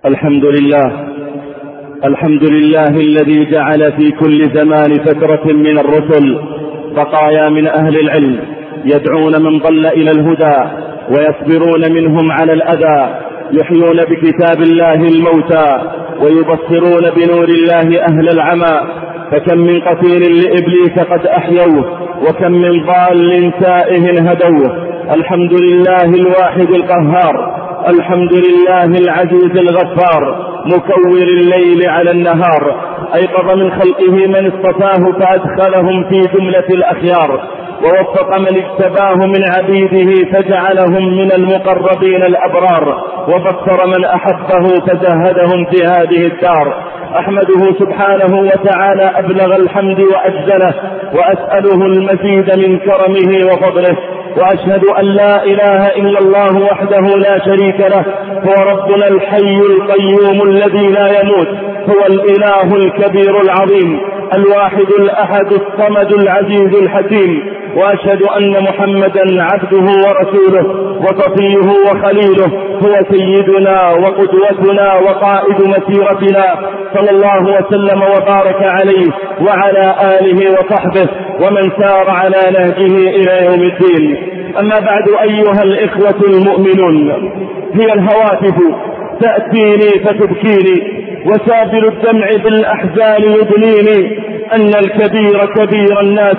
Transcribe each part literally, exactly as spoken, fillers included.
الحمد لله الحمد لله الذي جعل في كل زمان فترة من الرسل بقايا من أهل العلم يدعون من ضل إلى الهدى ويصبرون منهم على الأذى، يحيون بكتاب الله الموتى ويبصرون بنور الله أهل العمى. فكم من قتيل لإبليس قد أحيوه، وكم من ضال تائه هدوه. الحمد لله الواحد القهار، الحمد لله العزيز الغفار، مكور الليل على النهار. أيقظ من خلقه من اصطفاه فأدخلهم في جملة الأخيار، ووفق من اجتباه من عبيده فجعلهم من المقربين الأبرار، وبصر من أحبه فزهدهم في هذه الدار. أحمده سبحانه وتعالى أبلغ الحمد وأجزله، وأسأله المزيد من كرمه وفضله، وأشهد أن لا إله إلا الله وحده لا شريك له، هو ربنا الحي القيوم الذي لا يموت، هو الإله الكبير العظيم الواحد الأحد الصمد العزيز الحكيم. وأشهد أن محمدا عبده ورسوله وصفيه وخليله، هو سيدنا وقدوتنا وقائد مسيرتنا، صلى الله وسلم وبارك عليه وعلى آله وصحبه ومن سار على نهجه إلى يوم الدين. أما بعد، أيها الإخوة المؤمنون، هي الهواتف تأتيني فتبكيني، وسابل الدمع بالأحزان يدنيني، أن الكبير كبير الناس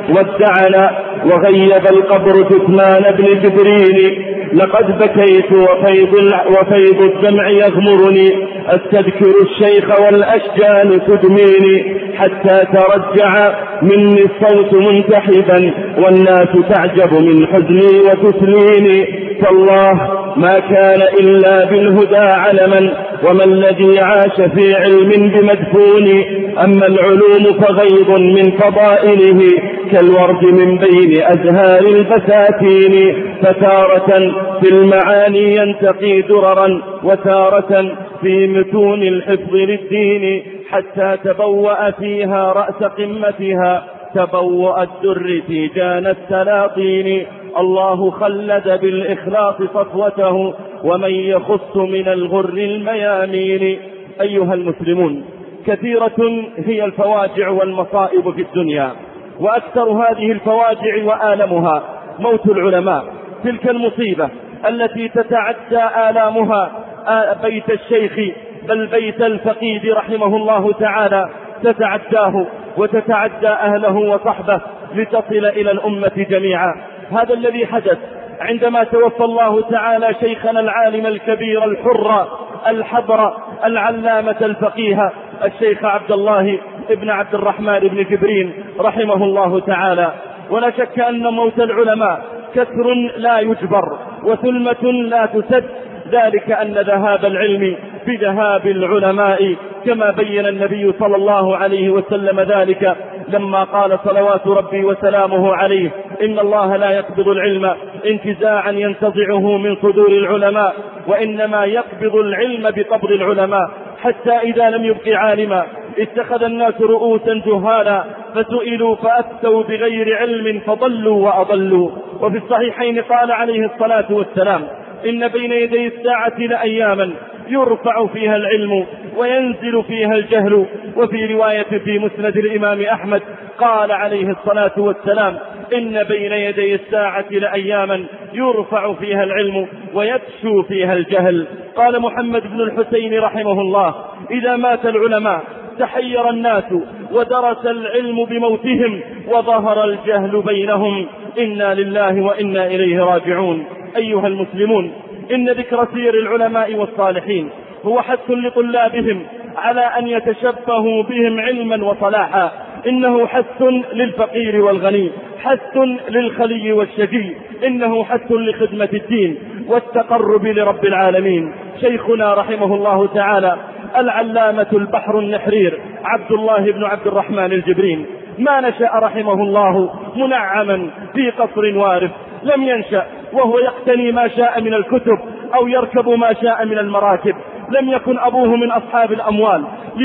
ودعنا، وغيب القبر جثمان ابن جبريل. لقد بكيت وفيض, وفيض الدمع يغمرني، أستذكر الشيخ والأشجان تدميني، حتى ترجع مني الصوت منتحبا، والناس تعجب من حزني وتسليني. فالله ما كان إلا بالهدى علما، وما الذي عاش في علم بمدفون. أما العلوم فغيض من فضائله، كالورد من بين أزهار البساتين، فتارة في المعاني ينتقي دررا، وتارة في متون الحفظ للدين، حتى تبوأ فيها رأس قمتها تبوأ الدر تيجان السلاطين. الله خلد بالإخلاص صفوته، ومن يخص من الغر الميامين. أيها المسلمون، كثيرة هي الفواجع والمصائب في الدنيا، وأكثر هذه الفواجع وآلمها موت العلماء. تلك المصيبة التي تتعدى آلامها بيت الشيخ بل بيت الفقيد رحمه الله تعالى، تتعداه وتتعدى أهله وصحبه لتصل إلى الأمة جميعا. هذا الذي حدث عندما توفى الله تعالى شيخنا العالم الكبير الحر الحبر العلامة الفقيه الشيخ عبد الله ابن عبد الرحمن بن جبرين رحمه الله تعالى. ولا شك أن موت العلماء كسر لا يجبر وثلمة لا تسد، ذلك أن ذهاب العلم بذهاب العلماء، كما بين النبي صلى الله عليه وسلم ذلك لما قال صلوات ربي وسلامه عليه: إن الله لا يقبض العلم انتزاعا ينتزعه من صدور العلماء، وإنما يقبض العلم بقبض العلماء، حتى إذا لم يبق عالما اتخذ الناس رؤوسا جهالا، فسئلوا فأفتوا بغير علم فضلوا وأضلوا. وفي الصحيحين قال عليه الصلاة والسلام: إن بين يدي الساعة لأياما يرفع فيها العلم وينزل فيها الجهل. وفي رواية في مسند الإمام أحمد قال عليه الصلاة والسلام: إن بين يدي الساعة لأياما يرفع فيها العلم ويفشو فيها الجهل. قال محمد بن الحسين رحمه الله: إذا مات العلماء تحير الناس، ودرس العلم بموتهم، وظهر الجهل بينهم. إنا لله وإنا إليه راجعون. أيها المسلمون، إن ذكر سير العلماء والصالحين هو حث لطلابهم على أن يتشبهوا بهم علما وصلاحا. إنه حث للفقير والغني، حث للخلي والشقي، إنه حث لخدمة الدين والتقرب لرب العالمين. شيخنا رحمه الله تعالى العلامة البحر النحرير عبد الله بن عبد الرحمن الجبرين ما نشأ رحمه الله منعما في قصر وارف، لم ينشأ وهو يقتني ما شاء من الكتب أو يركب ما شاء من المراكب. لم يكن أبوه من أصحاب الأموال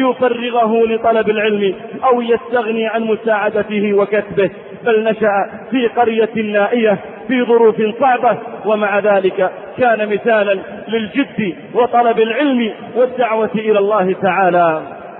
ليفرغه لطلب العلم أو يستغني عن مساعدته وكسبه، بل نشأ في قرية نائية في ظروف صعبة، ومع ذلك كان مثالا للجد وطلب العلم والدعوة إلى الله تعالى.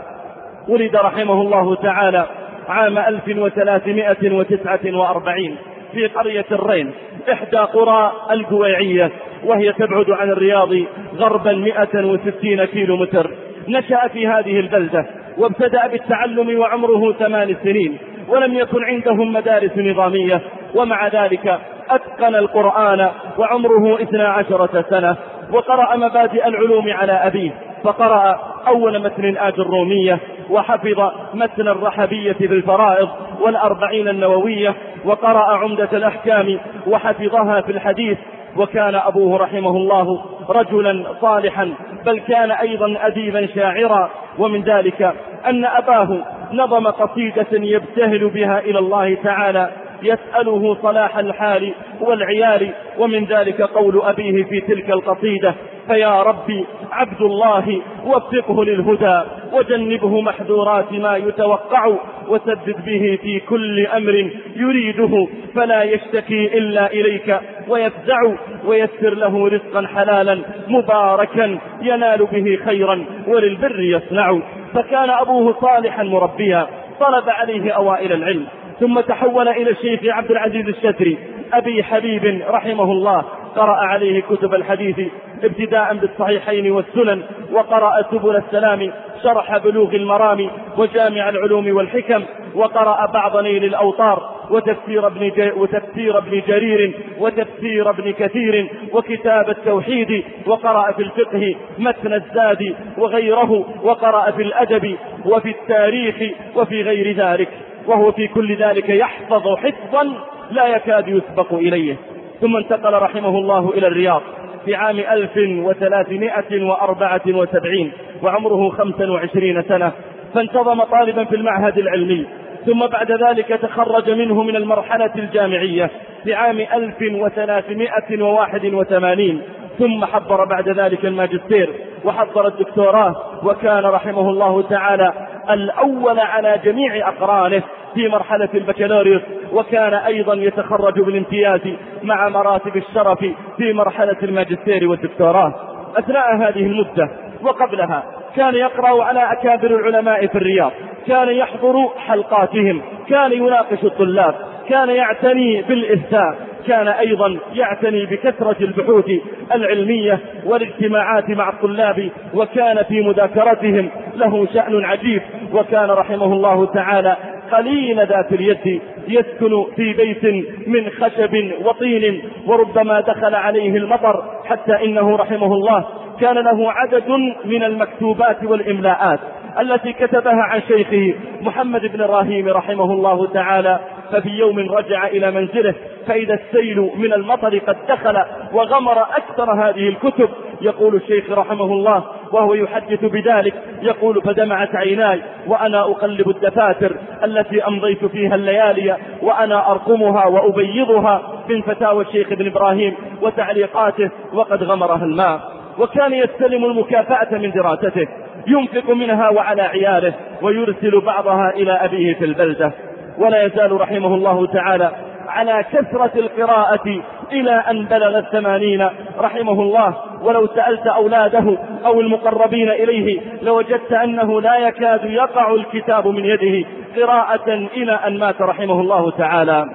ولد رحمه الله تعالى عام ألف وثلاثمائة وتسعة وأربعين في قرية الرين إحدى قرى القويعية، وهي تبعد عن الرياض غربا مئة وستين كيلو متر. نشأ في هذه البلدة وابتدأ بالتعلم وعمره ثمان سنين، ولم يكن عندهم مدارس نظامية، ومع ذلك أتقن القرآن وعمره اثنا عشرة سنة، وقرأ مبادئ العلوم على أبيه، فقرأ أول متن آج الرومية، وحفظ متن الرحبية في الفرائض والأربعين النووية، وقرأ عمدة الأحكام وحفظها في الحديث. وكان أبوه رحمه الله رجلا صالحا، بل كان أيضا أديبا شاعرا، ومن ذلك أن أباه نظم قصيدة يبتهل بها إلى الله تعالى يسأله صلاح الحال والعيال، ومن ذلك قول أبيه في تلك القصيدة: فيا ربي عبد الله وفقه للهدى وجنبه محذورات ما يتوقع، وسدد به في كل أمر يريده فلا يشتكي إلا إليك ويفزع، ويسر له رزقا حلالا مباركا ينال به خيرا وللبر يصنع. فكان أبوه صالحا مربيا، طلب عليه أوائل العلم، ثم تحول إلى الشيخ عبد العزيز الشتري أبي حبيب رحمه الله، قرأ عليه كتب الحديث ابتداء بالصحيحين والسنن، وقرأ سبل السلام شرح بلوغ المرام وجامع العلوم والحكم، وقرأ بعض نيل الأوطار وتفسير ابن, وتفسير ابن جرير وتفسير ابن كثير وكتاب التوحيد، وقرأ في الفقه متن الزاد وغيره، وقرأ في الأدب وفي التاريخ وفي غير ذلك، وهو في كل ذلك يحفظ حفظا لا يكاد يسبق إليه. ثم انتقل رحمه الله إلى الرياض في عام ألف وثلاثمائة وأربعة وسبعين وعمره خمسا وعشرين سنة، فانتظم طالبا في المعهد العلمي، ثم بعد ذلك تخرج منه من المرحلة الجامعية في عام ألف وثلاثمائة وواحد وثمانين، ثم حضر بعد ذلك الماجستير وحضر الدكتوراه، وكان رحمه الله تعالى الأول على جميع أقرانه في مرحلة البكالوريوس، وكان أيضا يتخرج بالامتياز مع مراتب الشرف في مرحلة الماجستير والدكتوراه. أثناء هذه المدة وقبلها كان يقرأ على أكابر العلماء في الرياض، كان يحضر حلقاتهم، كان يناقش الطلاب، كان يعتني بالإفتاء، كان أيضا يعتني بكثرة البحوث العلمية والاجتماعات مع الطلاب، وكان في مذاكرتهم له شأن عجيب. وكان رحمه الله تعالى قليل ذات اليد، يسكن في بيت من خشب وطين، وربما دخل عليه المطر، حتى إنه رحمه الله كان له عدد من المكتوبات والإملاءات التي كتبها عن شيخه محمد بن الراهيم رحمه الله تعالى. ففي يوم رجع إلى منزله فإذا السيل من المطر قد دخل وغمر أكثر هذه الكتب. يقول الشيخ رحمه الله وهو يحدث بذلك، يقول: فدمعت عيناي وأنا أقلب الدفاتر التي أمضيت فيها الليالي وأنا أرقمها وأبيضها من فتاوى الشيخ ابن إبراهيم وتعليقاته، وقد غمرها الماء. وكان يستلم المكافأة من دراسته، ينفق منها وعلى عياله، ويرسل بعضها إلى أبيه في البلدة. ولا يزال رحمه الله تعالى على كثرة القراءة إلى أن بلغ الثمانين رحمه الله. ولو سألت أولاده أو المقربين إليه لوجدت أنه لا يكاد يقع الكتاب من يده قراءة إلى أن مات رحمه الله تعالى.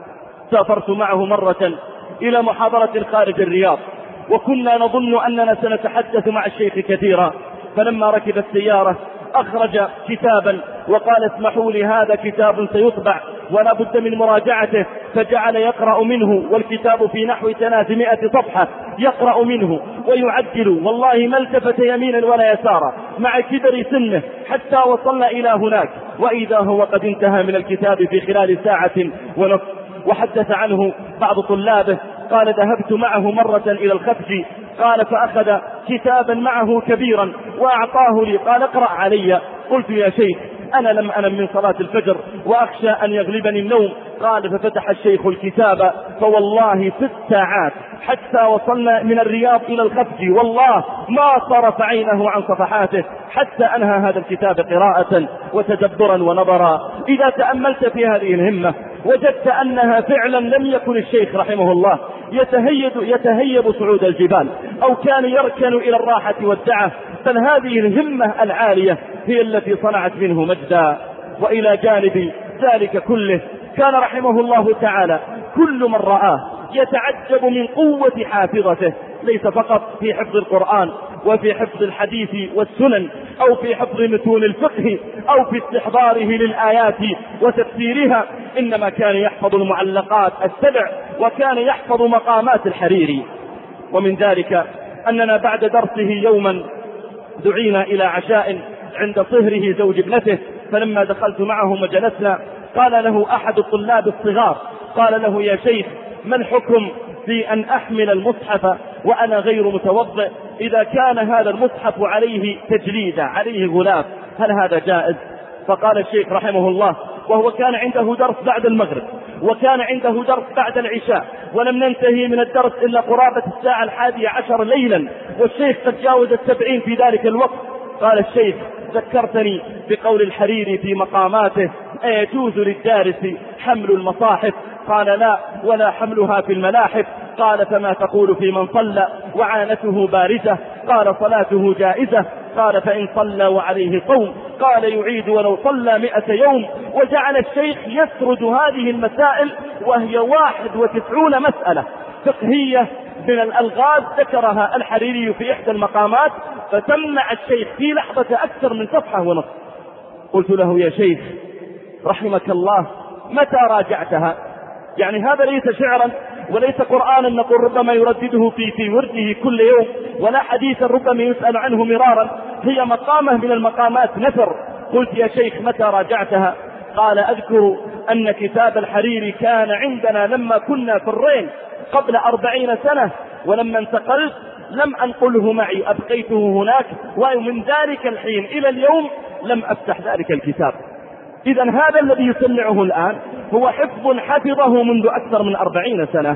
سافرت معه مرة إلى محاضرة خارج الرياض، وكنا نظن أننا سنتحدث مع الشيخ كثيرا، فلما ركب السيارة أخرج كتابا وقال: اسمحوا لي، هذا كتاب سيطبع ولا بد من مراجعته. فجعل يقرأ منه، والكتاب في نحو ثلاثمائة صفحة، يقرأ منه ويعدل، والله ما التفت يمينا ولا يسارا مع كبر سنه حتى وصلنا إلى هناك، وإذا هو قد انتهى من الكتاب في خلال ساعة ونصف. وحدث عنه بعض طلابه قال: ذهبت معه مرة إلى الخفج، قال فأخذ كتابا معه كبيرا وأعطاه لي، قال: اقرأ علي. قلت: يا شيخ أنا لم أنم من صلاة الفجر وأخشى أن يغلبني النوم. قال: ففتح الشيخ الكتاب، فوالله ست ساعات حتى وصلنا من الرياض إلى الخفج، والله ما صرف عينه عن صفحاته حتى أنهى هذا الكتاب قراءة وتدبرا ونظرا. إذا تأملت في هذه الهمة وجدت أنها فعلا لم يكن الشيخ رحمه الله يتهيب, يتهيب صعود الجبال أو كان يركن إلى الراحة والدعة، بل هذه الهمة العالية هي التي صنعت منه مجدا. وإلى جانب ذلك كله كان رحمه الله تعالى كل من رآه يتعجب من قوة حافظته، ليس فقط في حفظ القرآن وفي حفظ الحديث والسنن أو في حفظ متون الفقه أو في استحضاره للآيات وتفسيرها، إنما كان يحفظ المعلقات السبع وكان يحفظ مقامات الحريري. ومن ذلك أننا بعد درسه يوما دعينا إلى عشاء عند صهره زوج ابنته، فلما دخلت معهم وجلسنا قال له أحد الطلاب الصغار قال له: يا شيخ، ما الحكم في أن أحمل المصحف وأنا غير متوضئ إذا كان هذا المصحف عليه تجليدة، عليه غلاف، هل هذا جائز؟ فقال الشيخ رحمه الله، وهو كان عنده درس بعد المغرب وكان عنده درس بعد العشاء ولم ننتهي من الدرس إلا قرابة الساعة الحادية عشر ليلا، والشيخ قد جاوز السبعين في ذلك الوقت. قال الشيخ: ذكرتني بقول الحريري في مقاماته: أيجوز للدارس حمل المصاحف؟ قال: لا، ولا حملها في الملاحف. قال: فما تقول في من صلى وعانته بارزة؟ قال: صلاته جائزة. قال: فإن صلى وعليه صوم؟ قال: يعيد ولو صلى مئة يوم. وجعل الشيخ يسرد هذه المسائل وهي واحد وتسعون مسألة فقهية من الألغاز ذكرها الحريري في إحدى المقامات، فتمنع الشيخ في لحظة أكثر من صفحة ونصف. قلت له: يا شيخ رحمك الله، متى راجعتها؟ يعني هذا ليس شعرا وليس قرآنا نقول ربما يردده في في ورده كل يوم، ولا حديثا ربما يسأل عنه مرارا، هي مقامة من المقامات نثر. قلت: يا شيخ متى راجعتها؟ قال: أذكر أن كتاب الحريري كان عندنا لما كنا في الرين قبل أربعين سنة، ولما انتقلت لم أنقله معي، أبقيته هناك، ومن ذلك الحين إلى اليوم لم أفتح ذلك الكتاب. إذن هذا الذي يسمعه الآن هو حفظ حفظه منذ أكثر من أربعين سنة.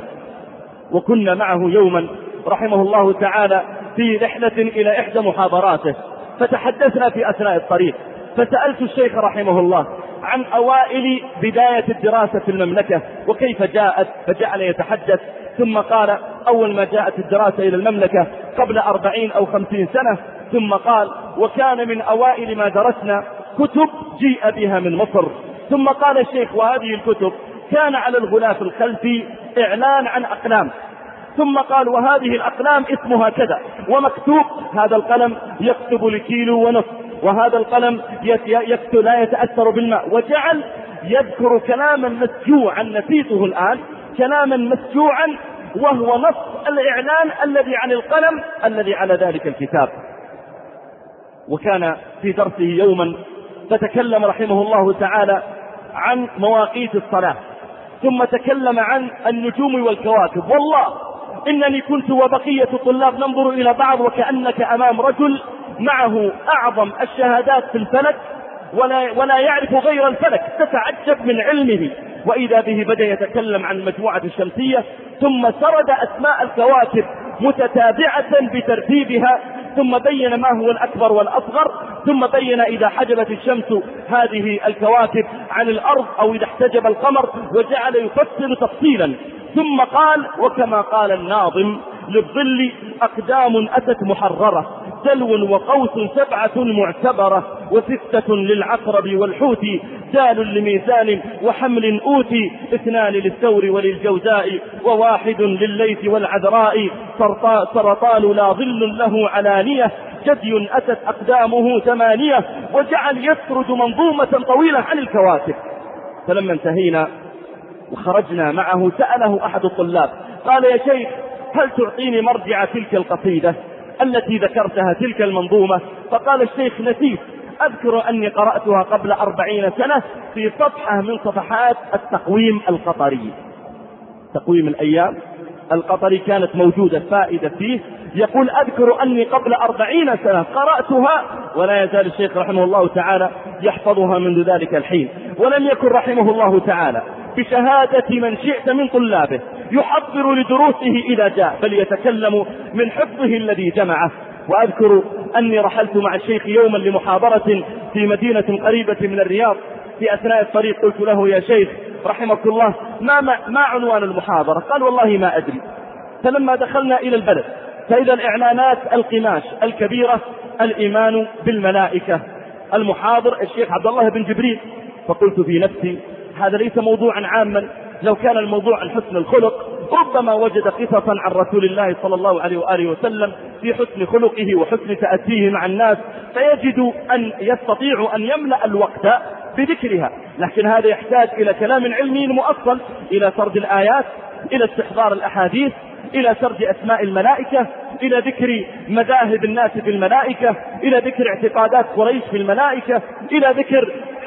وكنا معه يوما رحمه الله تعالى في رحلة إلى إحدى محاضراته، فتحدثنا في أثناء الطريق، فسألت الشيخ رحمه الله عن أوائل بداية الدراسة في المملكة وكيف جاءت، فجعل يتحدث، ثم قال: أول ما جاءت الدراسة إلى المملكة قبل أربعين أو خمسين سنة، ثم قال: وكان من أوائل ما درسنا كتب جيء بها من مصر. ثم قال الشيخ: وهذه الكتب كان على الغلاف الخلفي إعلان عن أقلام. ثم قال: وهذه الأقلام اسمها كذا، ومكتوب هذا القلم يكتب لكيلو ونصف، وهذا القلم يكتب لا يتأثر بالماء. وجعل يذكر كلاما مسجوعا نسيته الآن، كلاما مسجوعا، وهو نص الإعلان الذي عن القلم الذي على ذلك الكتاب. وكان في درسه يوما فتكلم رحمه الله تعالى عن مواقيت الصلاة، ثم تكلم عن النجوم والكواكب. والله إنني كنت وبقية الطلاب ننظر إلى بعض وكأنك أمام رجل معه أعظم الشهادات في الفلك ولا, ولا يعرف غير الفلك، تتعجب من علمه. وإذا به بدأ يتكلم عن المجموعة الشمسية، ثم سرد أسماء الكواكب متتابعة بترتيبها، ثم بين ما هو الأكبر والأصغر، ثم بين إذا حجبت الشمس هذه الكواكب عن الأرض أو إذا احتجب القمر، وجعل يفصل تفصيلا. ثم قال: وكما قال الناظم: للظل أقدام أتت محررة، دلو وقوس سبعة معتبرة، وستة للعقرب والحوت، دال لميزان وحمل أوتي، اثنان للثور وللجوزاء، وواحد للليث والعذراء، سرطان لا ظل له علانية، جدي أتت أقدامه ثمانية. وجعل يسرد منظومة طويلة عن الكواكب. فلما انتهينا وخرجنا معه سأله أحد الطلاب قال: يا شيخ، هل تعطيني مرجع تلك القصيدة التي ذكرتها، تلك المنظومة؟ فقال الشيخ: نسيت، أذكر أني قرأتها قبل أربعين سنة في صفحة من صفحات التقويم القطري. تقويم الأيام القطري كانت موجودة فائدة فيه، يقول: أذكر أني قبل أربعين سنة قرأتها، ولا يزال الشيخ رحمه الله تعالى يحفظها منذ ذلك الحين. ولم يكن رحمه الله تعالى بشهادة من شئت من طلابه يحضر لدروسه إذا جاء، بل يتكلم من حفظه الذي جمعه. وأذكر أني رحلت مع الشيخ يوما لمحاضرة في مدينة قريبة من الرياض، في أثناء الطريق قلت له: يا شيخ رحمك الله، ما, ما, ما عنوان المحاضرة؟ قال: والله ما أدري. فلما دخلنا إلى البلد فإذا الإعلانات القماش الكبيرة: الإيمان بالملائكة، المحاضر الشيخ عبد الله بن جبريل. فقلت في نفسي: هذا ليس موضوعا عاما، لو كان الموضوع عن حسن الخلق ربما وجد قصصا عن رسول الله صلى الله عليه وآله وسلم في حسن خلقه وحسن تأتيه مع الناس، فيجد أن يستطيع أن يملأ الوقت بذكرها. لكن هذا يحتاج إلى كلام علمي مؤصل، إلى سرد الآيات، إلى استحضار الأحاديث، إلى سرد أسماء الملائكة، إلى ذكر مذاهب الناس في الملائكة، إلى ذكر اعتقادات قريش في الملائكة، إلى ذكر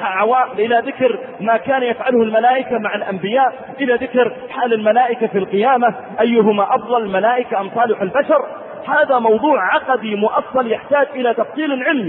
إلى ذكر ما كان يفعله الملائكة مع الأنبياء، إلى ذكر حال الملائكة في القيامة، أيهما أفضل، الملائكة أم صالح البشر. هذا موضوع عقدي مؤصل يحتاج إلى تفصيل علمي.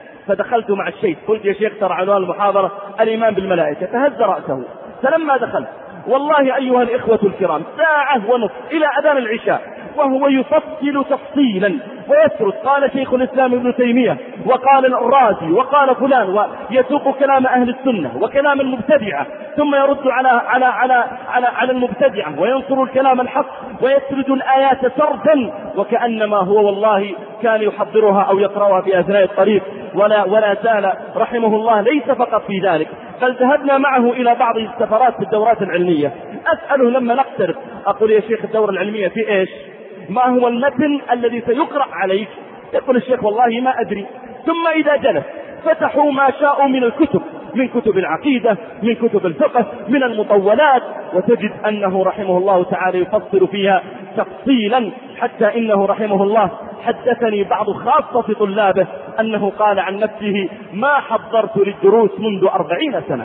فدخلت مع الشيخ قلت: يا شيخ ترى عنوان المحاضرة الإيمان بالملائكة. فهز رأسه. فلما دخلت والله أيها الإخوة الكرام ساعة ونصف إلى أذان العشاء وهو يفصل تفصيلا ويسرد: قال شيخ الإسلام ابن تيمية، وقال الرازي، وقال فلان، ويسوق كلام أهل السنة وكلام المبتدعة، ثم يرد على على على على, على المبتدعة وينصر الكلام الحق ويسرد الآيات سردا، وكأنما هو والله كان يحضرها أو يقرأها في أثناء الطريق. ولا ولا زال رحمه الله ليس فقط في ذلك، بل ذهبنا معه إلى بعض السفرات في الدورات العلمية. أسأله لما نقترب أقول: يا شيخ الدورة العلمية في إيش؟ ما هو المتن الذي سيقرأ عليك؟ يقول الشيخ: والله ما أدري. ثم إذا جلس فتحوا ما شاءوا من الكتب، من كتب العقيدة، من كتب الفقه، من المطولات، وتجد أنه رحمه الله تعالى يفصل فيها تفصيلا، حتى إنه رحمه الله حدثني بعض خاصة طلابه أنه قال عن نفسه: ما حضرت للدروس منذ أربعين سنة،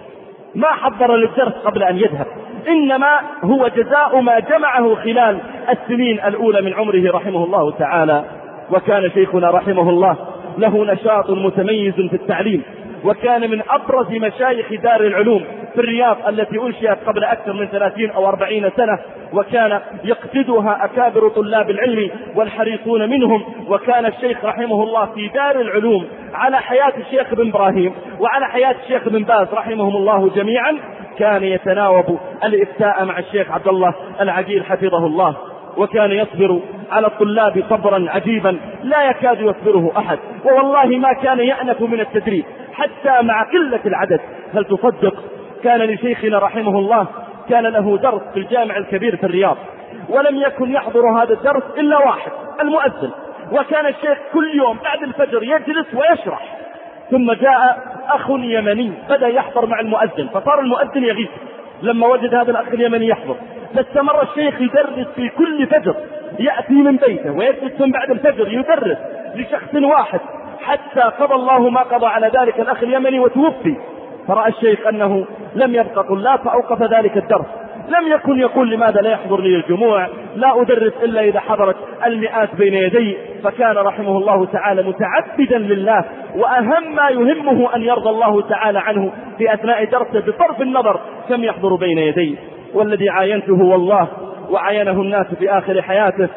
ما حضر للدرس قبل أن يذهب، إنما هو جزاء ما جمعه خلال السنين الأولى من عمره رحمه الله تعالى. وكان شيخنا رحمه الله له نشاط متميز في التعليم، وكان من أبرز مشايخ دار العلوم في الرياض التي أنشئت قبل أكثر من ثلاثين أو أربعين سنة، وكان يقصدها أكابر طلاب العلم والحريصون منهم. وكان الشيخ رحمه الله في دار العلوم على حياة الشيخ بن إبراهيم وعلى حياة الشيخ بن باز رحمهم الله جميعا، كان يتناوب الإفتاء مع الشيخ عبد الله العقيل حفظه الله، وكان يصبر على الطلاب صبرا عجيبا لا يكاد يصبره أحد، ووالله ما كان يأنف من التدريب حتى مع قلة العدد. هل تصدق كان لشيخنا رحمه الله كان له درس في الجامع الكبير في الرياض، ولم يكن يحضر هذا الدرس إلا واحد، المؤذن، وكان الشيخ كل يوم بعد الفجر يجلس ويشرح. ثم جاء أخ يمني بدأ يحضر مع المؤذن، فصار المؤذن يغيث لما وجد هذا الأخ اليمني يحضر. فاستمر الشيخ يدرس في كل فجر، يأتي من بيته ويجلس من بعد الفجر يدرس لشخص واحد، حتى قضى الله ما قضى على ذلك الأخ اليمني وتوفي. فرأى الشيخ أنه لم يبقى طلاب فأوقف ذلك الدرس. لم يكن يقول: لماذا لا يحضر لي الجموع، لا أدرس إلا إذا حضرت المئات بين يدي. فكان رحمه الله تعالى متعبدا لله، وأهم ما يهمه أن يرضى الله تعالى عنه في أثناء درسه بصرف النظر كم يحضر بين يديه. والذي عاينته والله وعاينه الناس في آخر حياته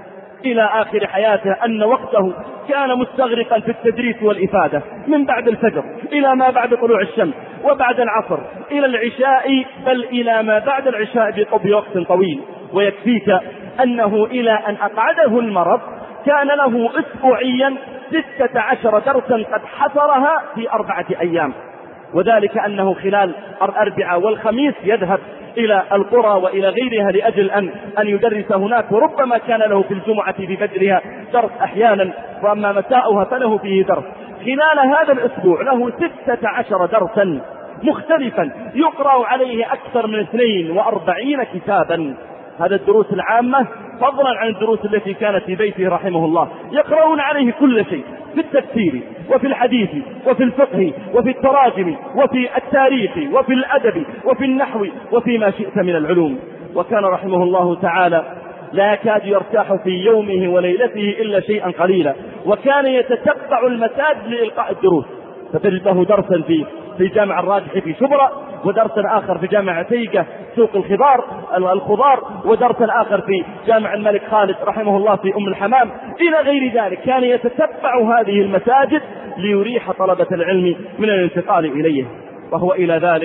إلى آخر حياته أن وقته كان مستغرقا في التدريس والإفادة من بعد الفجر إلى ما بعد طلوع الشمس، وبعد العصر إلى العشاء، بل إلى ما بعد العشاء بوقت طويل. ويكفيك أنه إلى أن أقعده المرض كان له أسبوعيا ستة عشر درسا قد حصرها في أربعة أيام، وذلك أنه خلال الأربعاء والخميس يذهب إلى القرى وإلى غيرها لأجل أن, أن يدرس هناك، وربما كان له في الجمعة بفجرها درس أحيانا، وأما مساؤها فله فيه درس. خلال هذا الأسبوع له ستة عشر درسا مختلفا يقرأ عليه أكثر من اثنين وأربعين كتابا. هذا الدروس العامة فضلا عن الدروس التي كانت في بيته رحمه الله، يقرؤون عليه كل شيء في التفسير وفي الحديث وفي الفقه وفي التراجم وفي التاريخ وفي الأدب وفي النحو وفي ما شئت من العلوم. وكان رحمه الله تعالى لا يكاد يرتاح في يومه وليلته إلا شيئا قليلا، وكان يتتبع المساجد لإلقاء الدروس، فتجد له درسا في في جامع الراجح في شبرا، ودرسا آخر في جامع عتيقة سوق الخضار الخضار ودرسا آخر في جامع الملك خالد رحمه الله في أم الحمام، إلى غير ذلك. كان يتتبع هذه المساجد ليريح طلبة العلم من الانتقال إليه. وهو إلى ذلك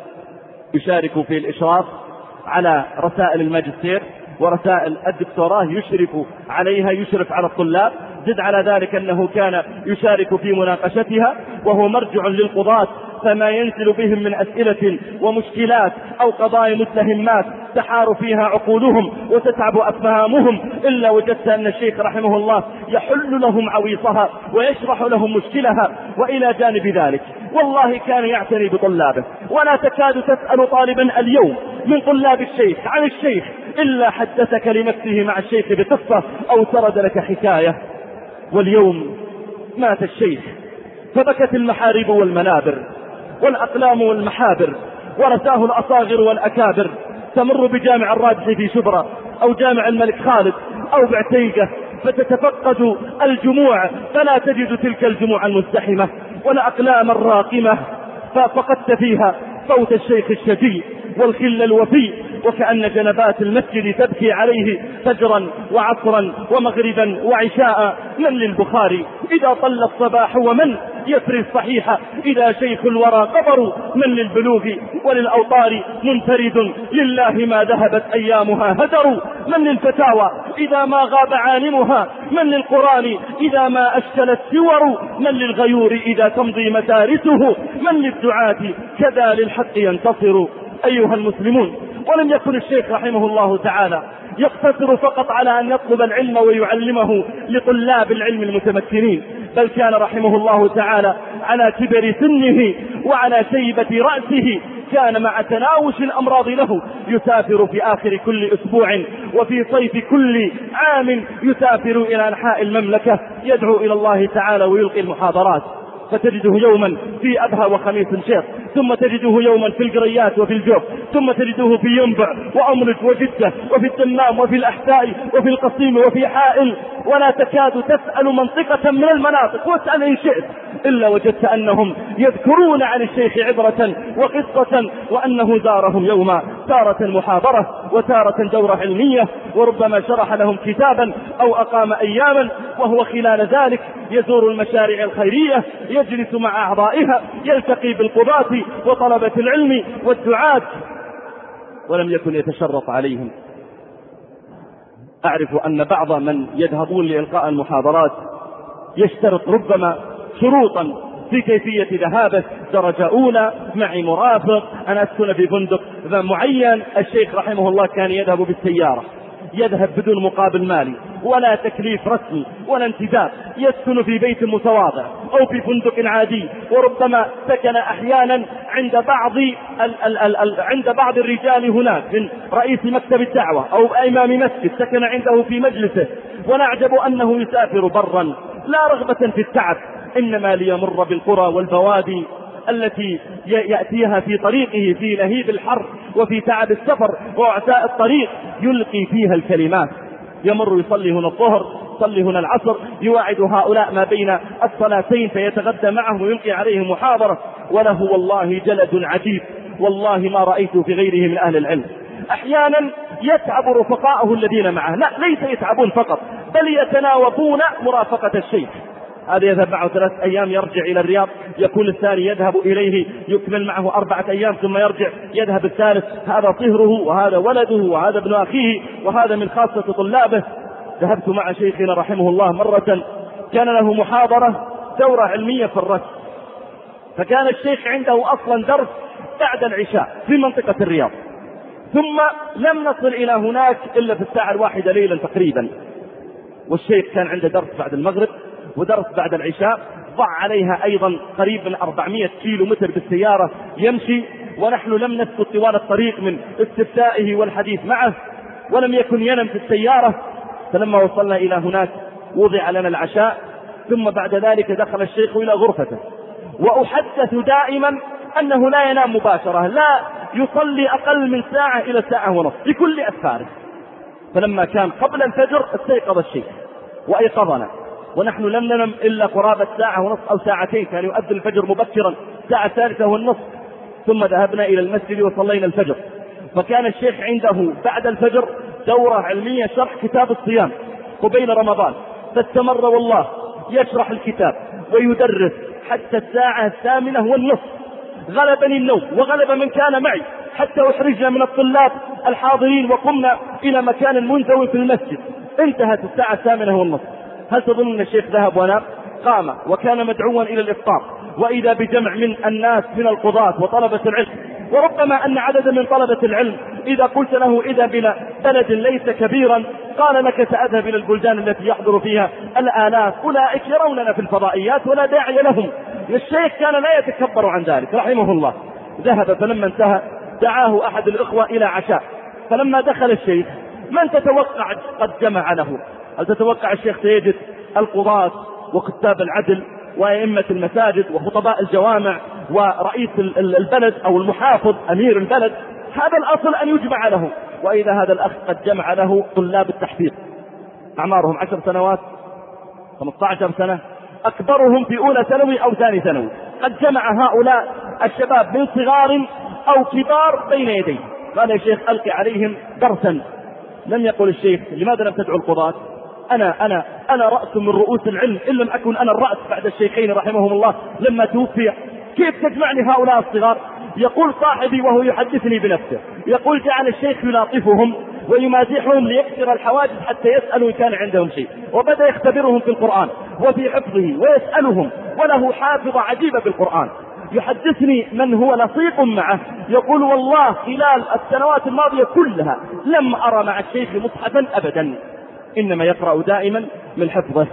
يشارك في الإشراف على رسائل الماجستير ورسائل الدكتوراه، يشرف عليها، يشرف على الطلاب. زد على ذلك أنه كان يشارك في مناقشتها، وهو مرجع للقضاة، فما ينزل بهم من أسئلة ومشكلات أو قضايا متهمات تحار فيها عقولهم وتتعب أفهامهم، إلا وجدت أن الشيخ رحمه الله يحل لهم عويصها ويشرح لهم مشكلها. وإلى جانب ذلك والله كان يعتني بطلابه، ولا تكاد تسأل طالبا اليوم من طلاب الشيخ عن الشيخ إلا حدثك لنفسه مع الشيخ بقصة أو سرد لك حكاية. واليوم مات الشيخ، فبكت المحارب والمنابر والأقلام والمحابر، ورثاه الأصاغر والأكابر، تمر بجامع الرابح في شبرا أو جامع الملك خالد أو بعتيقة، فتتفقد الجموع فلا تجد تلك الجموع المزدحمة والأقلام الراقمة، ففقدت فيها صوت الشيخ الشجي والخل الوفي، وكأن جنبات المسجد تبكي عليه فجرا وعصرا ومغربا وعشاء. من للبخاري إذا طل الصباح، ومن يفري الصحيح إذا شيخ الورى قبر. من للبلوغ وللأوطار منفرد، لله ما ذهبت أيامها هدر. من للفتاوى إذا ما غاب عالمها، من للقرآن إذا ما أشكلت سور. من للغيور إذا تمضي مدارسه، من للدعاة كذا للحق ينتصر. أيها المسلمون، ولم يكن الشيخ رحمه الله تعالى يقتصر فقط على أن يطلب العلم ويعلمه لطلاب العلم المتمكنين، بل كان رحمه الله تعالى على كبر سنه وعلى شيبة رأسه كان مع تناوش الأمراض له يسافر في آخر كل أسبوع وفي صيف كل عام، يسافر إلى أنحاء المملكة يدعو إلى الله تعالى ويلقي المحاضرات. فتجده يوما في أبها وخميس شيخ، ثم تجده يوما في القريات وفي الجوف، ثم تجده في ينبع وأملج وجدة وفي التمام وفي الأحساء وفي القصيم وفي حائل، ولا تكاد تسأل منطقة من المناطق واسأل إن شئت إلا وجدت أنهم يذكرون عن الشيخ عبرة وقصة، وأنه زارهم يوما تارة محاضرة وتارة دورة علمية، وربما شرح لهم كتابا أو أقام أياما، وهو خلال ذلك يزور المشاريع الخيرية، يجلس مع أعضائها، يلتقي بالقضاة وطلبة العلم والدعاة، ولم يكن يتشرط عليهم. أعرف أن بعض من يذهبون لإلقاء المحاضرات يشترط ربما شروطا في كيفية ذهابه، درجة أولى، معي مرافق، أنا أسكن في فندق معين. الشيخ رحمه الله كان يذهب بالسيارة، يذهب بدون مقابل مالي ولا تكليف رسمي ولا انتداب، يسكن في بيت متواضع أو في فندق عادي، وربما سكن أحيانا عند بعض ال ال ال ال عند بعض الرجال هناك من رئيس مكتب الدعوة أو إمام مسجد، سكن عنده في مجلسه. ونعجب أنه يسافر برا لا رغبة في التعب، إنما ليمر بالقرى والبوادي التي يأتيها في طريقه في لهيب الحر وفي تعب السفر وعتاء الطريق، يلقي فيها الكلمات. يمر يصلي هنا الظهر، يصلي هنا العصر، يواعد هؤلاء ما بين الصلاتين فيتغدى معهم ويلقي عليهم محاضرة، وله والله جلد عجيب والله ما رأيته في غيره من أهل العلم. أحيانا يتعب رفقاءه الذين معه، لا ليس يتعبون فقط بل يتناوبون مرافقة الشيخ. هذا يذهب معه ثلاث أيام يرجع إلى الرياض، يكون الثاني يذهب إليه يكمل معه أربعة أيام ثم يرجع، يذهب الثالث، هذا طهره وهذا ولده وهذا ابن أخيه وهذا من خاصة طلابه. ذهبت مع شيخنا رحمه الله مرة كان له محاضرة دورة علمية في الرسم، فكان الشيخ عنده أصلا درس بعد العشاء في منطقة الرياض، ثم لم نصل إلى هناك إلا في الساعة الواحدة ليلا تقريبا، والشيخ كان عنده درس بعد المغرب ودرس بعد العشاء، ضع عليها أيضا قريب من أربعمائة كيلو متر بالسيارة يمشي، ونحن لم نسكت طوال الطريق من استفتائه والحديث معه، ولم يكن ينم في السيارة. فلما وصلنا إلى هناك وضع لنا العشاء، ثم بعد ذلك دخل الشيخ إلى غرفته، وأحدث دائما أنه لا ينام مباشرة، لا يصلي أقل من ساعة إلى ساعة ونصف بكل أسفاره. فلما كان قبل الفجر استيقظ الشيخ وأيقظنا، ونحن لم ننم إلا قرابة ساعة ونصف أو ساعتين، كان يؤذن الفجر مبكرا الساعة الثالثة والنصف، ثم ذهبنا إلى المسجد وصلينا الفجر. فكان الشيخ عنده بعد الفجر دورة علمية شرح كتاب الصيام قبيل رمضان، فاستمر والله يشرح الكتاب ويدرس حتى الساعة الثامنة والنصف، غلبني النوم وغلب من كان معي حتى أحرجنا من الطلاب الحاضرين وقمنا إلى مكان منزوي في المسجد. انتهت الساعة الثامنة والنصف. هل تظن الشيخ ذهب ونام؟ قام وكان مدعوا إلى الإفطار، وإذا بجمع من الناس من القضاة وطلبة العلم. وربما أن عدد من طلبة العلم إذا قلت له إذا بنا بلد ليس كبيرا قال لك سأذهب إلى البلدان التي يحضر فيها الآلاف، أولئك يروننا في الفضائيات ولا داعي لهم. الشيخ كان لا يتكبر عن ذلك رحمه الله. ذهب فلما انتهى دعاه أحد الإخوة إلى عشاء، فلما دخل الشيخ من تتوقع قد جمع له؟ هل تتوقع الشيخ سيجد القضاة وكتاب العدل وأئمة المساجد وخطباء الجوامع ورئيس البلد أو المحافظ أمير البلد؟ هذا الأصل أن يجمع له. وإذا هذا الأخ قد جمع له طلاب التحفيظ أعمارهم عشر سنوات خمسة عشر سنة، أكبرهم في أولى ثانوي أو ثاني ثانوي، قد جمع هؤلاء الشباب من صغار أو كبار بين يديه. قال يا شيخ ألقي عليهم درسا. لم يقل الشيخ لماذا لم تدعو القضاة؟ أنا أنا أنا رأس من رؤوس العلم إن لم أكن أنا الرأس بعد الشيخين رحمهم الله لما توفي. كيف تجمعني هؤلاء الصغار؟ يقول صاحبي وهو يحدثني بنفسه، يقول جعل الشيخ يلاطفهم ويمازحهم ليكسر الحواجز حتى يسألوا إن كان عندهم شيء، وبدأ يختبرهم في القرآن وفي حفظه ويسألهم، وله حافظة عجيبة بالقرآن. يحدثني من هو لصيق معه يقول والله خلال السنوات الماضية كلها لم أرى مع الشيخ مصحفا أبدا، إنما يقرأ دائما من حفظه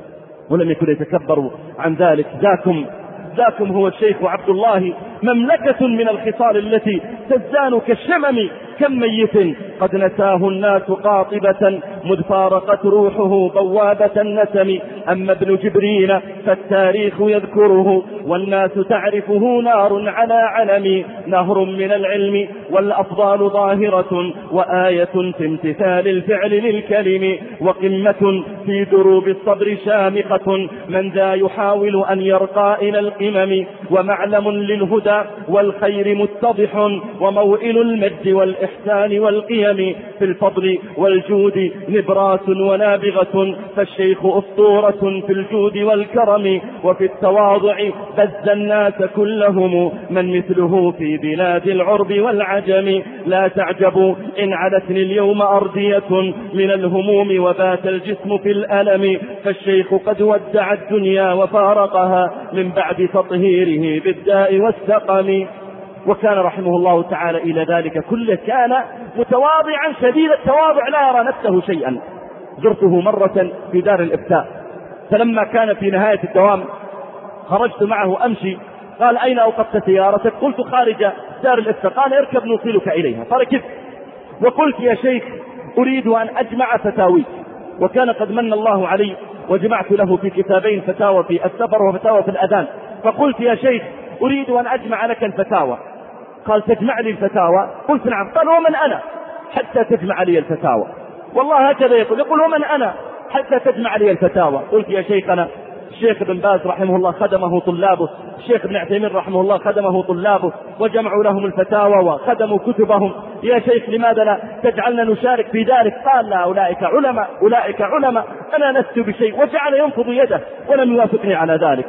ولم يكن يتكبر عن ذلك. ذاكم ذاكم هو الشيخ عبد الله، مملكة من الخصال التي تزدان كالشمم، كم ميت قد نساه الناس قاطبة مذ فارقت روحه بوابة النسم. أما ابن جبريل فالتاريخ يذكره والناس تعرفه نار على علم. نهر من العلم والأفضال ظاهرة وآية في امتثال الفعل للكلم. وقمة في دروب الصبر شامخة من ذا يحاول أن يرقى إلى القمم. ومعلم للهدى والخير متضح وموئل المجد والإحسان والقيم. في الفضل والجود نبراس ونابغة فالشيخ أسطورة في الجود والكرم. وفي التواضع بز الناس كلهم من مثله في بلاد العرب والعجم. لا تعجبوا إن عدتني اليوم أردية من الهموم وبات الجسم في الألم. فالشيخ قد ودع الدنيا وفارقها من بعد تطهيره بالداء والسقم. وكان رحمه الله تعالى إلى ذلك كله كان متواضعا شديد التواضع لا يرى نفسه شيئا. زرته مرة في دار الإفتاء، فلما كان في نهاية الدوام خرجت معه أمشي، قال أين أوقفت سيارتك؟ قلت خارج دار الإفتاء. قال اركب نوصلك إليها. فركبت وقلت يا شيخ أريد أن أجمع فتاوي، وكان قد من الله علي وجمعت له في كتابين فتاوى في السفر وفتاوى في الأذان. فقلت يا شيخ أريد أن أجمع لك الفتاوى. قال تجمع لي الفتاوى؟ قلت نعم. قال ومن أنا حتى تجمع لي الفتاوى؟ والله هكذا يقول يقول ومن أنا حتى تجمع لي الفتاوى؟ قلت يا شيخنا الشيخ ابن باز رحمه الله خدمه طلابه، الشيخ ابن عثيمين رحمه الله خدمه طلابه وجمعوا لهم الفتاوى وخدموا كتبهم. يا شيخ لماذا لا تجعلنا نشارك في ذلك؟ قال لا، أولئك علماء أولئك علماء أنا لست بشيء، وجعل ينفض يده ولم يوافقني على ذلك.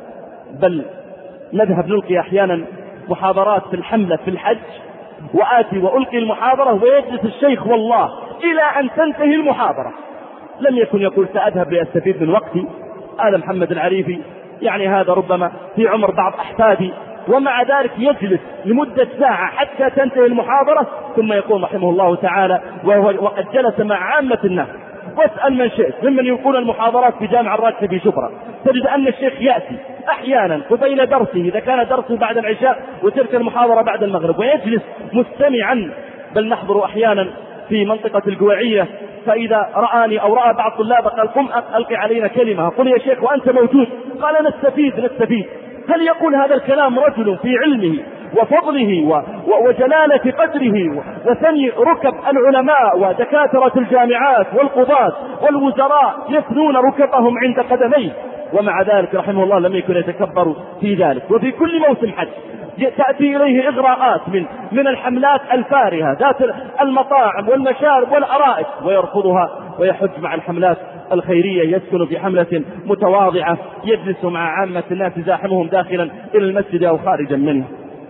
بل نذهب نلقي أحيانا محاضرات في الحملة في الحج، وآتي وألقي المحاضرة ويجلس الشيخ والله إلى أن تنتهي المحاضرة. لم يكن يقول سأذهب لأستفيد من وقتي. آل محمد العريفي يعني هذا ربما في عمر بعض أحفادي، ومع ذلك يجلس لمدة ساعة حتى تنتهي المحاضرة ثم يقول رحمه الله تعالى وهو وقد جلس مع عامة الناس. واسأل من شئت ممن يقول المحاضرات في جامع الراكب في شبرا تجد أن الشيخ يأتي أحيانا قبيل درسه إذا كان درسه بعد العشاء وتلك المحاضرة بعد المغرب ويجلس مستمعا. بل نحضر أحيانا في منطقة القويعية فإذا رآني أو رأى بعض طلابه قال قم ألقي علينا كلمة. قل يا شيخ وأنت موجود؟ قال نستفيد نستفيد. هل يقول هذا الكلام رجل في علمه وفضله وجلالة قدره وثني ركب العلماء ودكاترة الجامعات والقضاة والوزراء يثنون ركبهم عند قدميه، ومع ذلك رحمه الله لم يكن يتكبر في ذلك. وفي كل موسم حج تأتي إليه إغراءات من من الحملات الفارهة ذات المطاعم والمشارب والأرائك ويرفضها ويحج مع الحملات الخيرية. يسكن في حملة متواضعة يجلس مع عامة الناس يزاحمهم داخلا إلى المسجد أو خارجا منه.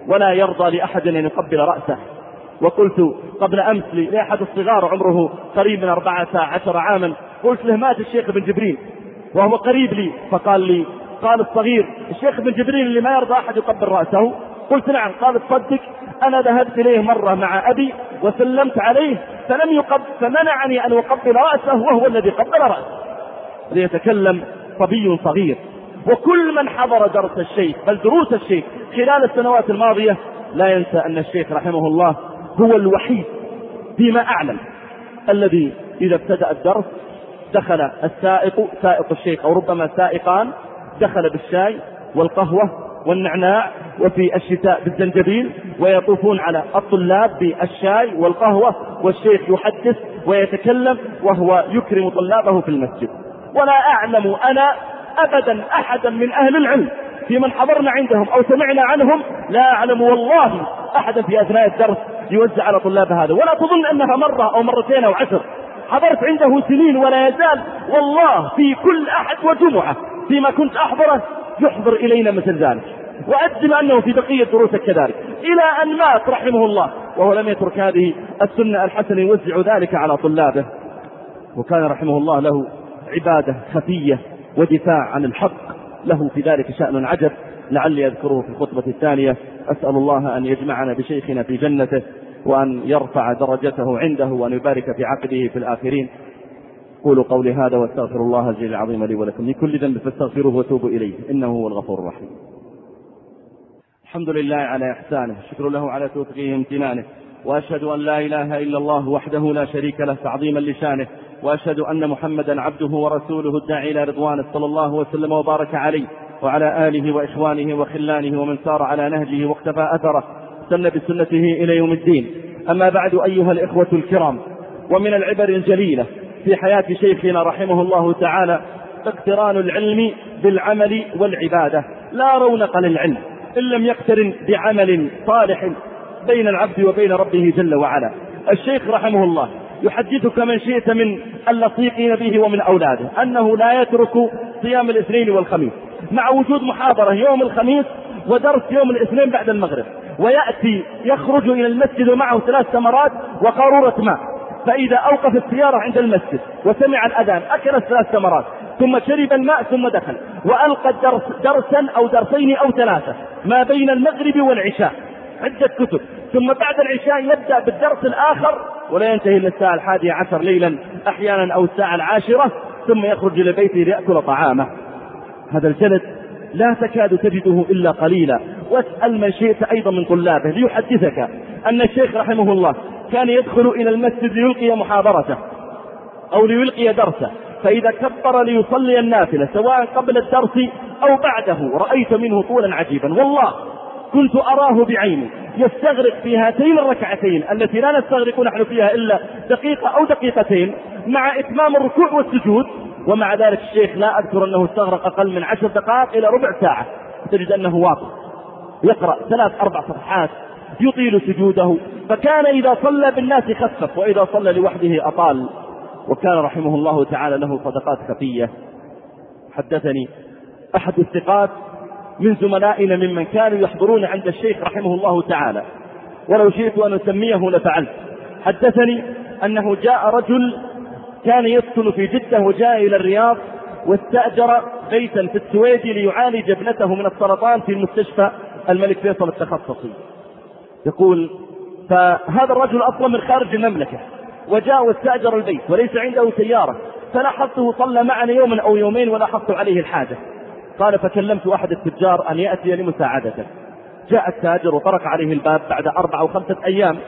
ولا يرضى لأحد أن يقبل رأسه. وقلت قبل أمس لأحد الصغار عمره قريب من أربعة عشر عاما، قلت له مات الشيخ ابن جبريل وهو قريب لي، فقال لي قال الصغير الشيخ ابن جبريل اللي ما يرضى أحد يقبل رأسه؟ قلت نعم. قال تصدق أنا ذهبت إليه مرة مع أبي وسلمت عليه فلم يقبل، فمنعني أن أقبل رأسه وهو الذي قبل رأسه. ليتكلم صبي صغير. وكل من حضر درس الشيخ بل دروس الشيخ خلال السنوات الماضية لا ينسى أن الشيخ رحمه الله هو الوحيد فيما أعلم الذي إذا ابتدأ الدرس دخل السائق سائق الشيخ أو ربما سائقان، دخل بالشاي والقهوة والنعناع وفي الشتاء بالزنجبيل، ويطوفون على الطلاب بالشاي والقهوة، والشيخ يحدث ويتكلم وهو يكرم طلابه في المسجد. ولا أعلم أنا أبدا أحدا من أهل العلم في من حضرنا عندهم أو سمعنا عنهم، لا أعلم والله أحدا في أثناء الدرس يوزع على طلاب هذا. ولا تظن أنها مرة أو مرتين أو عشر، حضرت عنده سنين ولا يزال والله في كل أحد وجمعة فيما كنت أحضره يحضر إلينا مثل ذلك، وأجزم أنه في بقية دروسه كذلك إلى أن مات رحمه الله وهو لم يترك هذه السنة الحسنة يوزع ذلك على طلابه. وكان رحمه الله له عبادة خفية ودفاع عن الحق، له في ذلك شأن عجب لعلي أذكره في الخطبة الثانية. أسأل الله أن يجمعنا بشيخنا في جنته وأن يرفع درجته عنده وأن يبارك في عقده في الآخرين. قولوا قولي هذا واستغفر الله الجليل العظيم لي ولكم من كل ذنب فاستغفروه وتوبوا إليه إنه هو الغفور الرحيم. الحمد لله على إحسانه، شكر له على توفيقه امتنانه، وأشهد أن لا إله إلا الله وحده لا شريك له تعظيما لشانه، وأشهد أن محمدا عبده ورسوله الداعي إلى رضوانه صلى الله وسلم وبارك عليه وعلى آله وإخوانه وخلانه ومن سار على نهجه واقتفى أثره سن بسنته إلى يوم الدين. أما بعد أيها الإخوة الكرام، ومن العبر الجليلة في حياة شيخنا رحمه الله تعالى اقتران العلم بالعمل والعبادة. لا رونق للعلم إن لم يقترن بعمل صالح بين العبد وبين ربه جل وعلا. الشيخ رحمه الله يحدثك من شئت من اللصيقين به ومن أولاده أنه لا يترك صيام الاثنين والخميس مع وجود محاضرة يوم الخميس ودرس يوم الاثنين بعد المغرب، ويأتي يخرج إلى المسجد ومعه ثلاث تمرات وقارورة ماء، فإذا أوقف السيارة عند المسجد وسمع الأذان أكل الثلاث تمرات ثم شرب الماء ثم دخل وألقى الدرس درسا أو درسين أو ثلاثة ما بين المغرب والعشاء، عدة كتب، ثم بعد العشاء يبدأ بالدرس الآخر ولا ينتهي إلا الساعة الحادية عشر ليلا أحيانا أو الساعة العاشرة، ثم يخرج إلى بيته ليأكل طعامه. هذا الجلد لا تكاد تجده إلا قليلا. واسأل من شئت أيضا من طلابه ليحدثك أن الشيخ رحمه الله كان يدخل إلى المسجد ليلقي محاضرته أو ليلقي درسه، فإذا كبر ليصلي النافلة سواء قبل الدرس أو بعده رأيت منه طولا عجيبا. والله كنت أراه بعيني يستغرق في هاتين الركعتين التي لا نستغرق نحن فيها إلا دقيقة أو دقيقتين مع إتمام الركوع والسجود، ومع ذلك الشيخ لا أذكر أنه استغرق أقل من عشر دقائق إلى ربع ساعة. تجد أنه واقف يقرأ ثلاث أربع صفحات يطيل سجوده، فكان إذا صلى بالناس خفف وإذا صلى لوحده أطال. وكان رحمه الله تعالى له صدقات خفية. حدثني أحد الثقات من زملائنا ممن كانوا يحضرون عند الشيخ رحمه الله تعالى، ولو شئت أن أسميه لفعلت، حدثني أنه جاء رجل كان يسكن في جدة وجاء إلى الرياض واستأجر بيتا في السويد ليعالج ابنته من السرطان في المستشفى الملك فيصل التخصصي. يقول فهذا الرجل أصلا من خارج المملكة وجاء واستأجر البيت وليس عنده سيارة، فلاحظته صلى معنا يوما أو يومين ولاحظت عليه الحاجة. قال فكلمت أحد التجار أن يأتي لمساعدته. جاء التاجر وطرق عليه الباب بعد أربع أو خمسة أيام،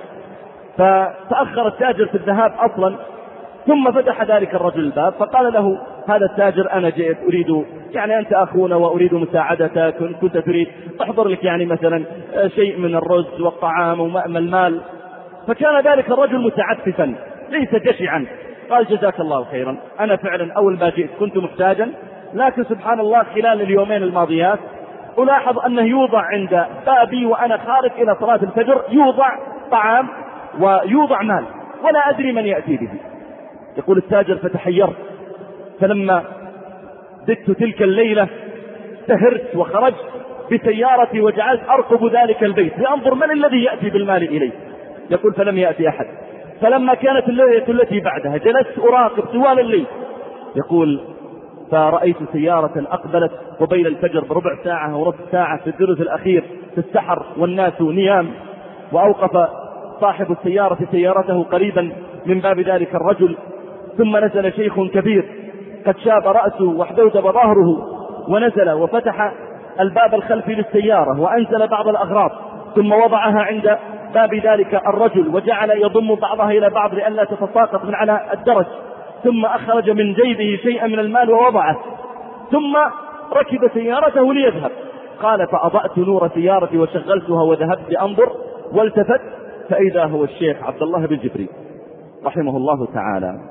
فتأخر التاجر في الذهاب أصلا، ثم فتح ذلك الرجل الباب فقال له هذا التاجر أنا جئت أريد يعني أنت أخونا وأريد مساعدتك، كنت تريد تحضر لك يعني مثلا شيء من الرز والطعام ومأمى المال. فكان ذلك الرجل متعففا ليس جشعا. قال جزاك الله خيرا، أنا فعلا أول ما جئت كنت محتاجا، لكن سبحان الله خلال اليومين الماضيات ألاحظ أنه يوضع عند بابي وأنا خارج إلى صلاة الفجر يوضع طعام ويوضع مال ولا أدري من يأتي به. يقول التاجر فتحيرت، فلما بت تلك الليلة سهرت وخرجت بسيارتي وجعلت أرقب ذلك البيت لأنظر من الذي يأتي بالمال إليه. يقول فلم يأتي أحد. فلما كانت الليلة التي بعدها جلست أراقب طوال الليل. يقول فرأيت سيارة أقبلت قبيل الفجر بربع ساعة ونصف ساعة في الثلث الأخير في السحر والناس نيام، وأوقف صاحب السيارة سيارته قريبا من باب ذلك الرجل، ثم نزل شيخ كبير قد شاب رأسه واحدودب ظهره، ونزل وفتح الباب الخلفي للسيارة وأنزل بعض الأغراض، ثم وضعها عند باب ذلك الرجل وجعل يضم بعضها إلى بعض لئلا تتساقط من على الدرج، ثم أخرج من جيبه شيئا من المال ووضعه، ثم ركب سيارته ليذهب. قال فأضأت نور سيارتي وشغلتها وذهبت أنظر، والتفت فإذا هو الشيخ عبد الله بن جبريل رحمه الله تعالى،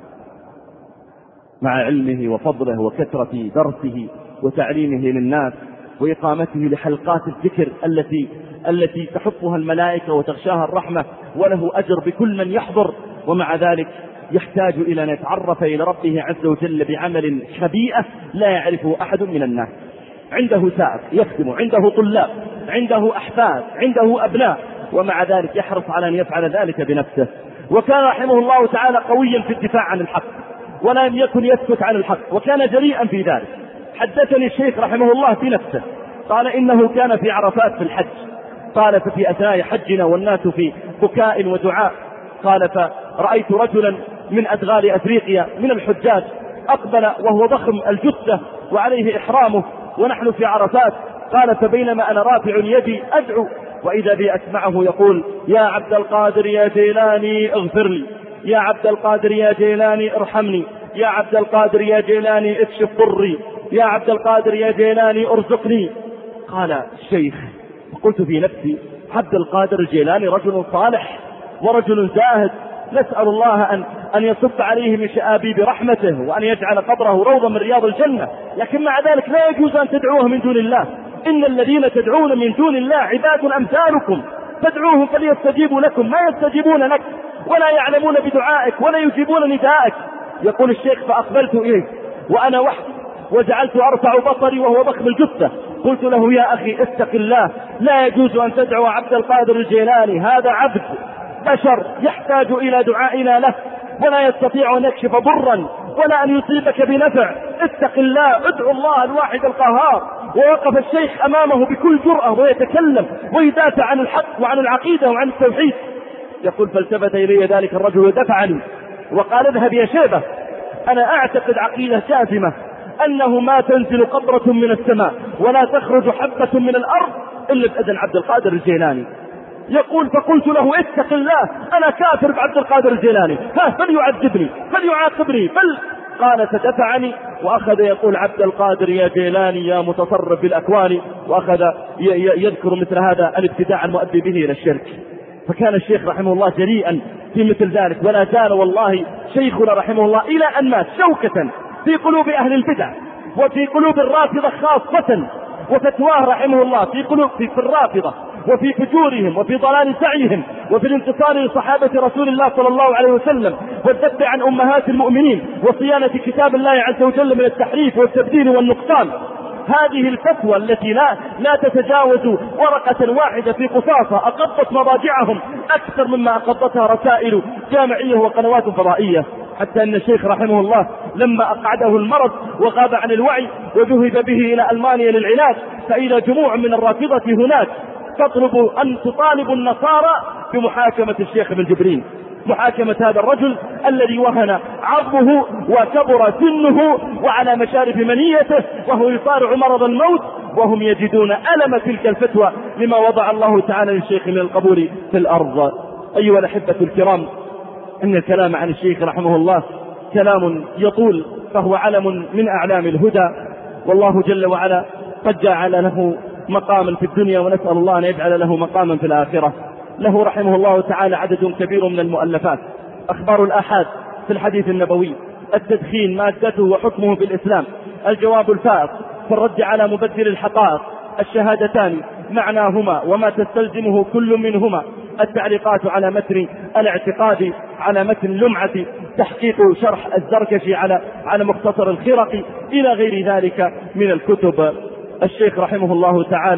مع علمه وفضله وكثرة درسه وتعليمه للناس وإقامته لحلقات الذكر التي التي تحفها الملائكة وتغشاها الرحمة، وله أجر بكل من يحضر، ومع ذلك يحتاج إلى أن يتعرف إلى ربه عز وجل بعمل خبيئة لا يعرفه أحد من الناس. عنده سائق يخدم، عنده طلاب، عنده أحفاد، عنده أبناء، ومع ذلك يحرص على أن يفعل ذلك بنفسه. وكان رحمه الله تعالى قويا في الدفاع عن الحق، ولم يكن يسكت عن الحق، وكان جريئا في ذلك. حدثني الشيخ رحمه الله في نفسه قال إنه كان في عرفات في الحج، قال ففي أثناء حجنا والناس في بكاء ودعاء، قال فرأيت رجلا من أدغال أفريقيا من الحجاج أقبل وهو ضخم الجثة وعليه إحرامه ونحن في عرفات، قال فبينما أنا رافع يدي أدعو وإذا بي أسمعه يقول يا عبد القادر يا جيلاني اغفر لي، يا عبد القادر يا جيلاني ارحمني، يا عبد القادر يا جيلاني اكشف ضري، يا عبد القادر يا جيلاني ارزقني. قال الشيخ قلت في نفسي عبد القادر الجيلاني رجل صالح ورجل زاهد، نسأل الله أن, أن يصف عليه من شآبيب رحمته وأن يجعل قبره روضا من رياض الجنة، لكن مع ذلك لا يجوز أن تدعوه من دون الله. إن الذين تدعون من دون الله عباد أمثالكم فادعوهم فليستجيبوا لكم، ما يستجيبون لك ولا يعلمون بدعائك ولا يجيبون نداءك. يقول الشيخ فأقبلت إليه وأنا وحدي وجعلت أرفع بصري وهو ضخم الجثة، قلت له يا أخي اتق الله، لا يجوز أن تدعو عبد القادر الجيلاني، هذا عبد بشر يحتاج إلى دعائنا له، ولا يستطيع أن يكشف ضرا ولا أن يصيبك بنفع، اتق الله، ادعو الله الواحد القهار. ووقف الشيخ أمامه بكل جرأة ويتكلم ويدافع عن الحق وعن العقيدة وعن التوحيد. يقول فالتفت إلي ذلك الرجل ودفعني وقال اذهب يا شيبة، أنا أعتقد عقيدة جازمة أنه ما تنزل قطرة من السماء ولا تخرج حبة من الأرض إلا بأذن عبد القادر الجيلاني. يقول فقلت له اتق الله، أنا كافر بعبد القادر الجيلاني، ها فليعذبني فليعاقبني بل. قال فدفعني وأخذ يقول عبد القادر يا جيلاني يا متصرف بالأكوان، وأخذ يذكر مثل هذا الابتداع المؤدي به إلى الشرك. فكان الشيخ رحمه الله جريئا في مثل ذلك، ولا زال والله شيخنا رحمه الله إلى أن مات شوكة في قلوب أهل البدع وفي قلوب الرافضة خاصة، وفتواه رحمه الله في قلوب في الرافضة وفي فجورهم وفي ضلال سعيهم وفي الانتصار لصحابة رسول الله صلى الله عليه وسلم والذب عن أمهات المؤمنين وصيانة كتاب الله عز وجل من التحريف والتبديل والنقصان. هذه الفتوى التي لا, لا تتجاوز ورقة واحدة في قصاصة أقضت مضاجعهم أكثر مما أقضتها رسائل جامعية وقنوات فضائية، حتى أن الشيخ رحمه الله لما أقعده المرض وغاب عن الوعي وذهب به إلى ألمانيا للعلاج، فإذا جموع من الرافضة هناك تطلب أن تطالب النصارى بمحاكمة الشيخ ابن جبرين، محاكمة هذا الرجل الذي وهن عظمه وكبر سنه وعلى مشارف منيته وهو يصارع مرض الموت، وهم يجدون ألم تلك الفتوى لما وضع الله تعالى للشيخ من القبول في الأرض. أيها الأحبة الكرام، إن الكلام عن الشيخ رحمه الله كلام يطول، فهو علم من أعلام الهدى، والله جل وعلا قد جعل له مقاما في الدنيا، ونسأل الله أن يجعل له مقاما في الآخرة. له رحمه الله تعالى عدد كبير من المؤلفات: أخبار الآحاد في الحديث النبوي، التدخين مادته وحكمه في الإسلام، الجواب الفائق في الرد على مبدل الحقائق، الشهادتان معناهما وما تستلزمه كل منهما، التعليقات على متن الاعتقاد، على متن لمعة، تحقيق شرح الزركشي على على مختصر الخرقي، إلى غير ذلك من الكتب. الشيخ رحمه الله تعالى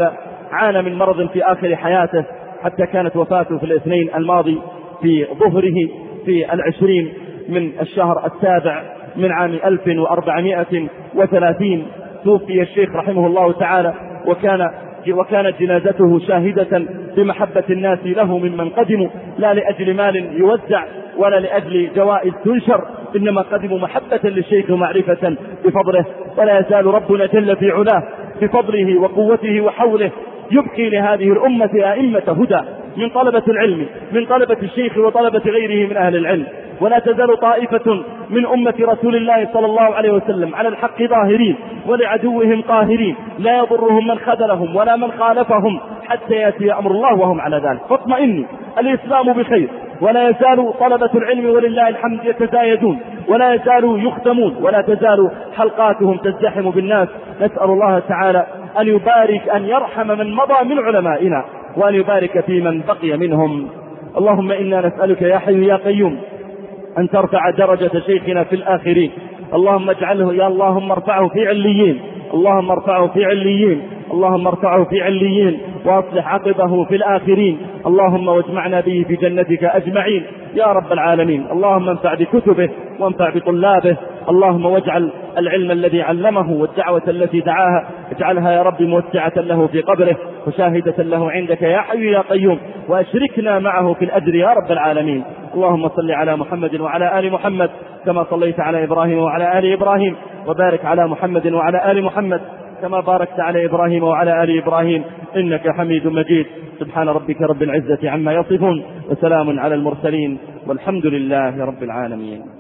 عانى من مرض في آخر حياته حتى كانت وفاته في الاثنين الماضي في ظهره في العشرين من الشهر السابع من عام ألف وأربعمائة وثلاثين. توفي الشيخ رحمه الله تعالى، وكان وكانت جنازته شاهدة بمحبة الناس له ممن قدموا، لا لأجل مال يوزع ولا لأجل جوائز تنشر، إنما قدموا محبة للشيخ ومعرفة بفضله. ولا يزال ربنا جل في علاه بفضله وقوته وحوله يبقي لهذه الأمة أئمة هدى من طلبة العلم، من طلبة الشيخ وطلبة غيره من أهل العلم. ولا تزال طائفة من أمة رسول الله صلى الله عليه وسلم على الحق ظاهرين ولعدوهم قاهرين، لا يضرهم من خذلهم ولا من خالفهم حتى يأتي أمر الله وهم على ذلك. فاطمئني، الإسلام بخير، ولا يزال طلبة العلم ولله الحمد يتزايدون، ولا يزالوا يختمون، ولا تزال حلقاتهم تزدحم بالناس. نسأل الله تعالى أن يبارك، أن يرحم من مضى من علمائنا، وأن يبارك في من بقي منهم. اللهم إنا نسألك يا حي يا قيوم أن ترفع درجة شيخنا في الآخرين. اللهم اجعله يا اللهم ارفعه في عليين، اللهم ارفعه في عليين، اللهم ارفعه في عليين، واصلح عقبه في الآخرين. اللهم واجمعنا به في جنتك أجمعين يا رب العالمين. اللهم انفع بكتبه وانفع بطلابه. اللهم واجعل العلم الذي علمه والدعوة التي دعاها اجعلها يا رب موسعة له في قبره وشاهدة له عندك يا حي يا قيوم، واشركنا معه في الأجر يا رب العالمين. اللهم صل على محمد وعلى آل محمد كما صليت على إبراهيم وعلى آل إبراهيم، وبارك على محمد وعلى آل محمد كما باركت على إبراهيم وعلى آل إبراهيم إنك حميد مجيد. سبحان ربك رب العزة عما يصفون، وسلام على المرسلين، والحمد لله رب العالمين.